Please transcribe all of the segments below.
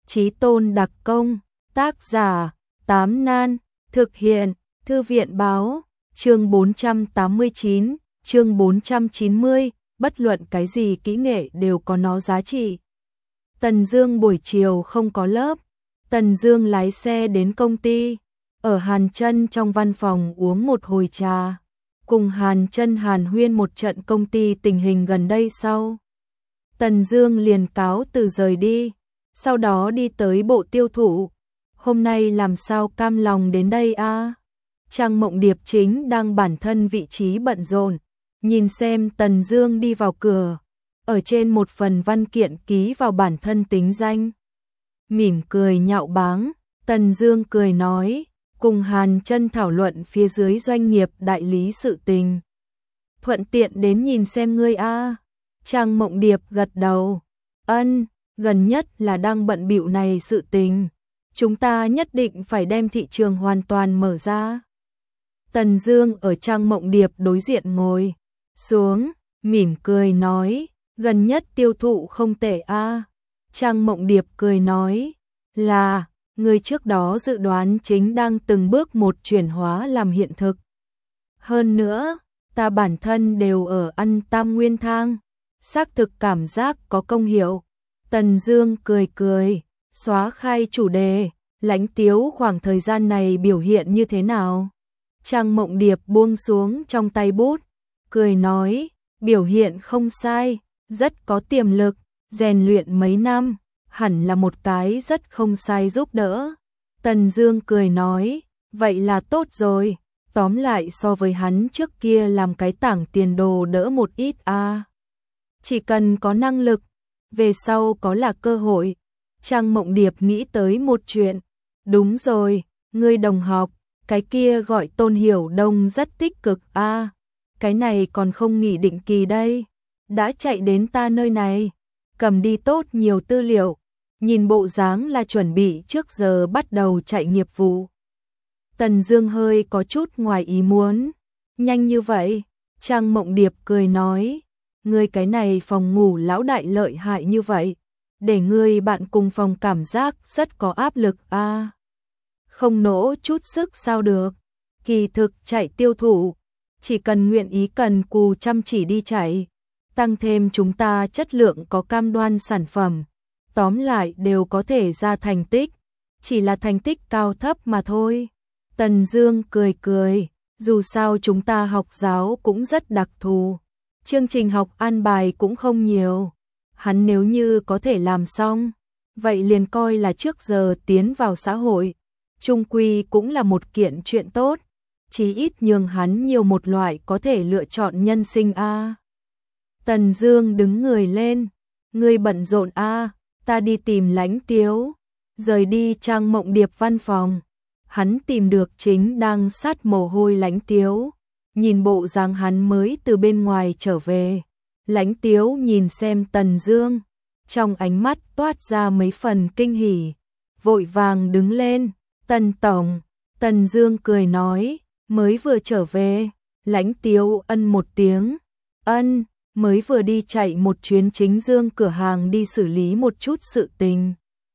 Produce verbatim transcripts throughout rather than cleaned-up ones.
Chí tôn đặc công, tác giả, Tám Nan, thực hiện, Thư viện báo, chương bốn trăm tám mươi chín, chương bốn trăm chín mươi, bất luận cái gì kỹ nghệ đều có nó giá trị. Tần Dương buổi chiều không có lớp, Tần Dương lái xe đến công ty, ở Hàn Chân trong văn phòng uống một hồi trà, cùng Hàn Chân hàn huyên một trận công ty tình hình gần đây sau. Tần Dương liền cáo từ rời đi, sau đó đi tới bộ tiêu thụ. Hôm nay làm sao cam lòng đến đây a? Trang Mộng Điệp chính đang bản thân vị trí bận rộn, nhìn xem Tần Dương đi vào cửa, ở trên một phần văn kiện ký vào bản thân tính danh. Mỉm cười nhạo báng, Tần Dương cười nói, cùng Hàn Chân thảo luận phía dưới doanh nghiệp đại lý sự tình. Thuận tiện đến nhìn xem ngươi a. Trang Mộng Điệp gật đầu, ân, gần nhất là đang bận bịu này sự tình. Chúng ta nhất định phải đem thị trường hoàn toàn mở ra. Tần Dương ở Trang Mộng Điệp đối diện ngồi xuống, mỉm cười nói, gần nhất tiêu thụ không tệ a. Trang Mộng Điệp cười nói, là, người trước đó dự đoán chính đang từng bước một chuyển hóa làm hiện thực. Hơn nữa, ta bản thân đều ở ăn tam nguyên thang, xác thực cảm giác có công hiệu. Tần Dương cười cười, xóa khai chủ đề, Lãnh Tiếu khoảng thời gian này biểu hiện như thế nào? Trang Mộng Điệp buông xuống trong tay bút, cười nói, biểu hiện không sai, rất có tiềm lực, rèn luyện mấy năm, hẳn là một cái rất không sai giúp đỡ. Tần Dương cười nói, vậy là tốt rồi, tóm lại so với hắn trước kia làm cái tảng tiền đồ đỡ một ít a. À. Chỉ cần có năng lực, về sau có là cơ hội. Trang Mộng Điệp nghĩ tới một chuyện, đúng rồi, ngươi đồng học, cái kia gọi Tôn Hiểu Đông rất tích cực a. À, cái này còn không nghỉ định kỳ đây, đã chạy đến ta nơi này, cầm đi tốt nhiều tư liệu, nhìn bộ dáng là chuẩn bị trước giờ bắt đầu chạy nghiệp vụ. Tần Dương hơi có chút ngoài ý muốn, nhanh như vậy? Trang Mộng Điệp cười nói, ngươi cái này phòng ngủ lão đại lợi hại như vậy, để ngươi bạn cùng phòng cảm giác rất có áp lực a. À, không nỗ chút sức sao được, kỳ thực chạy tiêu thụ, chỉ cần nguyện ý cần cù chăm chỉ đi chạy, tăng thêm chúng ta chất lượng có cam đoan sản phẩm, tóm lại đều có thể ra thành tích, chỉ là thành tích cao thấp mà thôi. Tần Dương cười cười, dù sao chúng ta học giáo cũng rất đặc thù, chương trình học an bài cũng không nhiều, hắn nếu như có thể làm xong, vậy liền coi là trước giờ tiến vào xã hội, chung quy cũng là một kiện chuyện tốt, chí ít nhường hắn nhiều một loại có thể lựa chọn nhân sinh a. À. Tần Dương đứng người lên, ngươi bận rộn a, à, ta đi tìm Lãnh Tiếu. Rời đi Trang Mộng Điệp văn phòng, hắn tìm được chính đang sát mồ hôi Lãnh Tiếu, nhìn bộ dáng hắn mới từ bên ngoài trở về. Lãnh Tiếu nhìn xem Tần Dương, trong ánh mắt toát ra mấy phần kinh hỉ, vội vàng đứng lên, "Tần tổng." Tần Dương cười nói, "Mới vừa trở về." Lãnh Tiếu ân một tiếng, "Ân, mới vừa đi chạy một chuyến chính dương cửa hàng đi xử lý một chút sự tình.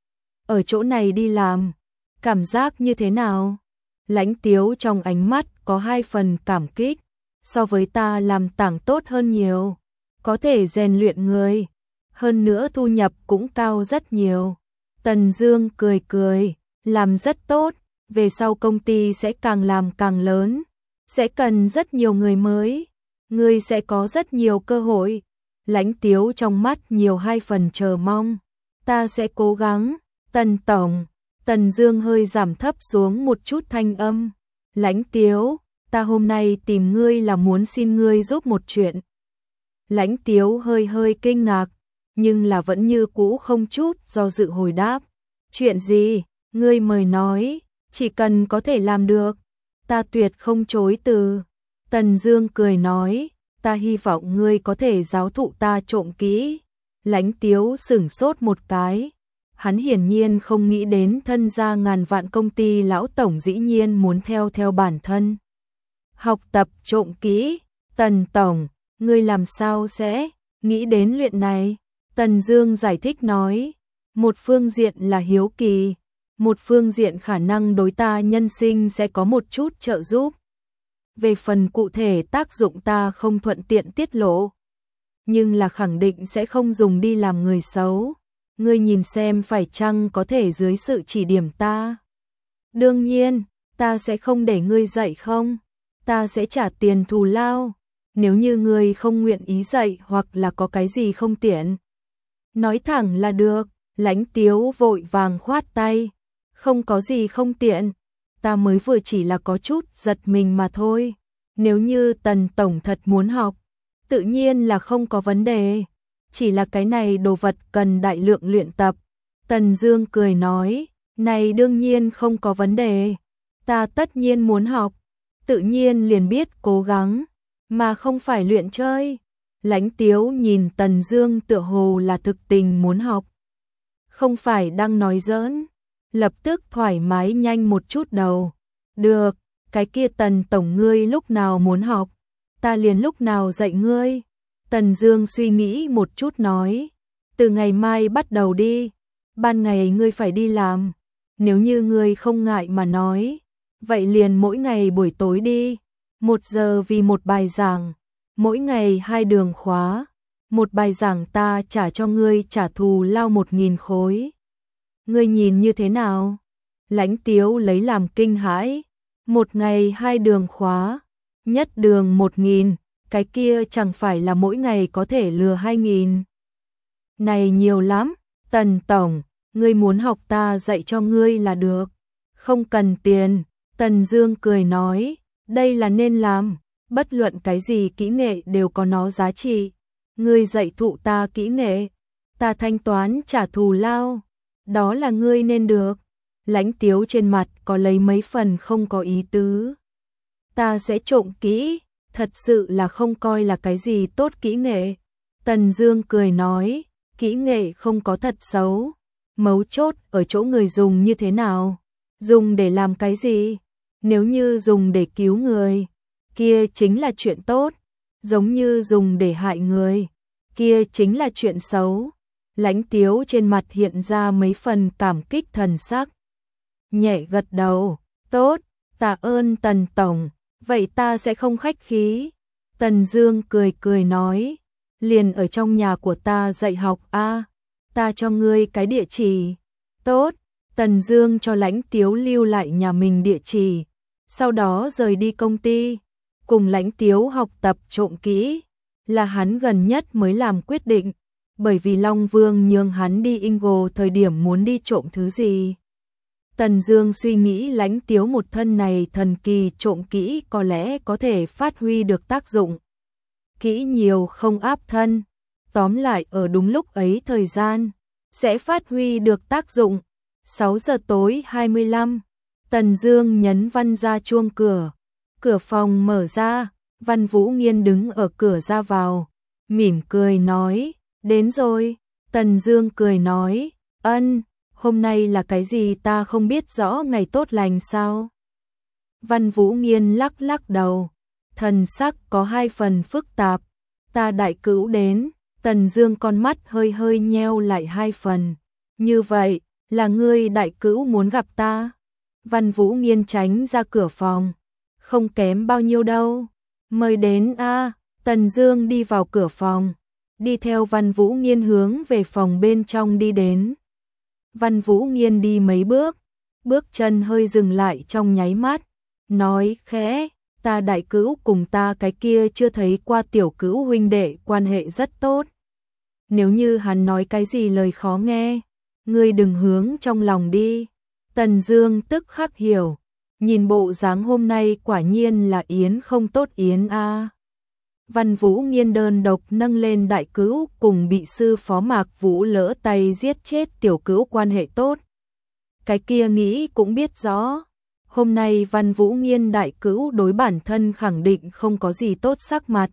Ở chỗ này đi làm, cảm giác như thế nào?" Lãnh Tiếu trong ánh mắt có hai phần cảm kích, "So với ta làm tảng tốt hơn nhiều, có thể rèn luyện người, hơn nữa thu nhập cũng cao rất nhiều." Tần Dương cười cười, "Làm rất tốt, về sau công ty sẽ càng làm càng lớn, sẽ cần rất nhiều người mới, ngươi sẽ có rất nhiều cơ hội." Lãnh Tiếu trong mắt nhiều hai phần chờ mong, "Ta sẽ cố gắng." "Tần tổng." Tần Dương hơi giảm thấp xuống một chút thanh âm, "Lãnh Tiếu, ta hôm nay tìm ngươi là muốn xin ngươi giúp một chuyện." Lãnh Tiếu hơi hơi kinh ngạc, nhưng là vẫn như cũ không chút do dự hồi đáp, "Chuyện gì, ngươi mời nói, chỉ cần có thể làm được, ta tuyệt không chối từ." Tần Dương cười nói, "Ta hy vọng ngươi có thể giáo thụ ta trộm kỹ." Lãnh Tiếu sửng sốt một cái, hắn hiển nhiên không nghĩ đến thân gia ngàn vạn công ty lão tổng dĩ nhiên muốn theo theo bản thân học tập trộm kỹ. "Tần tổng, ngươi làm sao sẽ nghĩ đến luyện này?" Tần Dương giải thích nói, Một phương diện là hiếu kỳ, một phương diện khả năng đối ta nhân sinh sẽ có một chút trợ giúp. Về phần cụ thể tác dụng ta không thuận tiện tiết lộ, nhưng là khẳng định sẽ không dùng đi làm người xấu. Ngươi nhìn xem phải chăng có thể dưới sự chỉ điểm ta. Đương nhiên, ta sẽ không để ngươi dạy không, ta sẽ trả tiền thù lao. Nếu như ngươi không nguyện ý dạy hoặc là có cái gì không tiện, nói thẳng là được. Lãnh Tiếu vội vàng khoát tay, không có gì không tiện, ta mới vừa chỉ là có chút giật mình mà thôi. Nếu như Tần tổng thật muốn học, tự nhiên là không có vấn đề, chỉ là cái này đồ vật cần đại lượng luyện tập. Tần Dương cười nói, này đương nhiên không có vấn đề, ta tất nhiên muốn học, tự nhiên liền biết cố gắng, mà không phải luyện chơi. Lãnh Tiếu nhìn Tần Dương tựa hồ là thực tình muốn học, không phải đang nói giỡn, lập tức thoải mái nhanh một chút đầu. Được, cái kia Tần tổng ngươi lúc nào muốn học, ta liền lúc nào dạy ngươi. Tần Dương suy nghĩ một chút nói, từ ngày mai bắt đầu đi, ban ngày ngươi phải đi làm, nếu như ngươi không ngại mà nói, vậy liền mỗi ngày buổi tối đi, một giờ vì một bài giảng, mỗi ngày hai đường khóa, một bài giảng ta trả cho ngươi trả thù lao một nghìn khối. Ngươi nhìn như thế nào? Lãnh Tiếu lấy làm kinh hãi, một ngày hai đường khóa, nhất đường một nghìn, cái kia chẳng phải là mỗi ngày có thể lừa hai nghìn. Này nhiều lắm, Tần tổng, ngươi muốn học ta dạy cho ngươi là được, không cần tiền. Tần Dương cười nói, đây là nên làm, bất luận cái gì kỹ nghệ đều có nó giá trị. Ngươi dạy thụ ta kỹ nghệ, ta thanh toán trả thù lao, đó là ngươi nên được. Lãnh Tiếu trên mặt có lấy mấy phần không có ý tứ. Ta sẽ trộm kỹ, thật sự là không coi là cái gì tốt kỹ nghệ. Tần Dương cười nói, kỹ nghệ không có thật xấu, mấu chốt ở chỗ người dùng như thế nào, dùng để làm cái gì. Nếu như dùng để cứu người, kia chính là chuyện tốt, giống như dùng để hại người, kia chính là chuyện xấu. Lãnh Tiếu trên mặt hiện ra mấy phần cảm kích thần sắc, nhẹ gật đầu, tốt, tạ ơn Tần tổng, vậy ta sẽ không khách khí. Tần Dương cười cười nói, liền ở trong nhà của ta dạy học a, ta cho ngươi cái địa chỉ. Tốt. Tần Dương cho Lãnh Tiếu lưu lại nhà mình địa chỉ, sau đó rời đi công ty, cùng Lãnh Tiếu học tập trộm kỹ, là hắn gần nhất mới làm quyết định, bởi vì Long Vương nhường hắn đi Ingo thời điểm muốn đi trộm thứ gì. Tần Dương suy nghĩ Lãnh Tiếu một thân này thần kỳ trộm kỹ có lẽ có thể phát huy được tác dụng. Kỹ nhiều không áp thân, tóm lại ở đúng lúc ấy thời gian sẽ phát huy được tác dụng. sáu giờ tối hai mươi lăm, Tần Dương nhấn Văn ra chuông cửa, cửa phòng mở ra, Văn Vũ Nghiên đứng ở cửa ra vào, mỉm cười nói, đến rồi. Tần Dương cười nói, ân, hôm nay là cái gì ta không biết rõ, ngày tốt lành sao? Văn Vũ Nghiên lắc lắc đầu, thần sắc có hai phần phức tạp, ta đại cữu đến. Tần Dương con mắt hơi hơi nheo lại hai phần, như vậy là ngươi đại cữu muốn gặp ta? Văn Vũ Nghiên tránh ra cửa phòng, không kém bao nhiêu đâu, mời đến a. Tần Dương đi vào cửa phòng, đi theo Văn Vũ Nghiên hướng về phòng bên trong đi đến. Văn Vũ Nghiên đi mấy bước, bước chân hơi dừng lại trong nháy mắt, nói khẽ, ta đại cữu cùng ta cái kia chưa thấy qua tiểu cữu huynh đệ quan hệ rất tốt. Nếu như hắn nói cái gì lời khó nghe, ngươi đừng hướng trong lòng đi. Tần Dương tức khắc hiểu, nhìn bộ dáng hôm nay quả nhiên là yến không tốt yến a. Văn Vũ Nghiên đơn độc nâng lên đại cữu cùng bị sư phó Mạc Vũ lỡ tay giết chết tiểu cữu quan hệ tốt. Cái kia nghĩ cũng biết rõ, hôm nay Văn Vũ Nghiên đại cữu đối bản thân khẳng định không có gì tốt sắc mặt.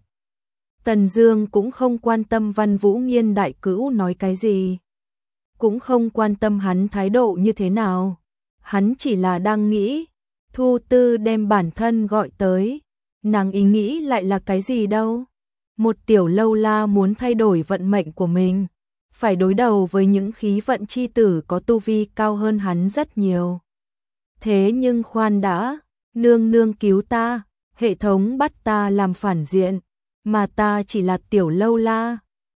Tần Dương cũng không quan tâm Văn Vũ Nghiên đại cữu nói cái gì, cũng không quan tâm hắn thái độ như thế nào, hắn chỉ là đang nghĩ, Thu Tư đem bản thân gọi tới, nàng ý nghĩ lại là cái gì đâu? Một tiểu lâu la muốn thay đổi vận mệnh của mình, phải đối đầu với những khí vận chi tử có tu vi cao hơn hắn rất nhiều. Thế nhưng khoan đã, nương nương cứu ta, hệ thống bắt ta làm phản diện, mà ta chỉ là tiểu lâu la,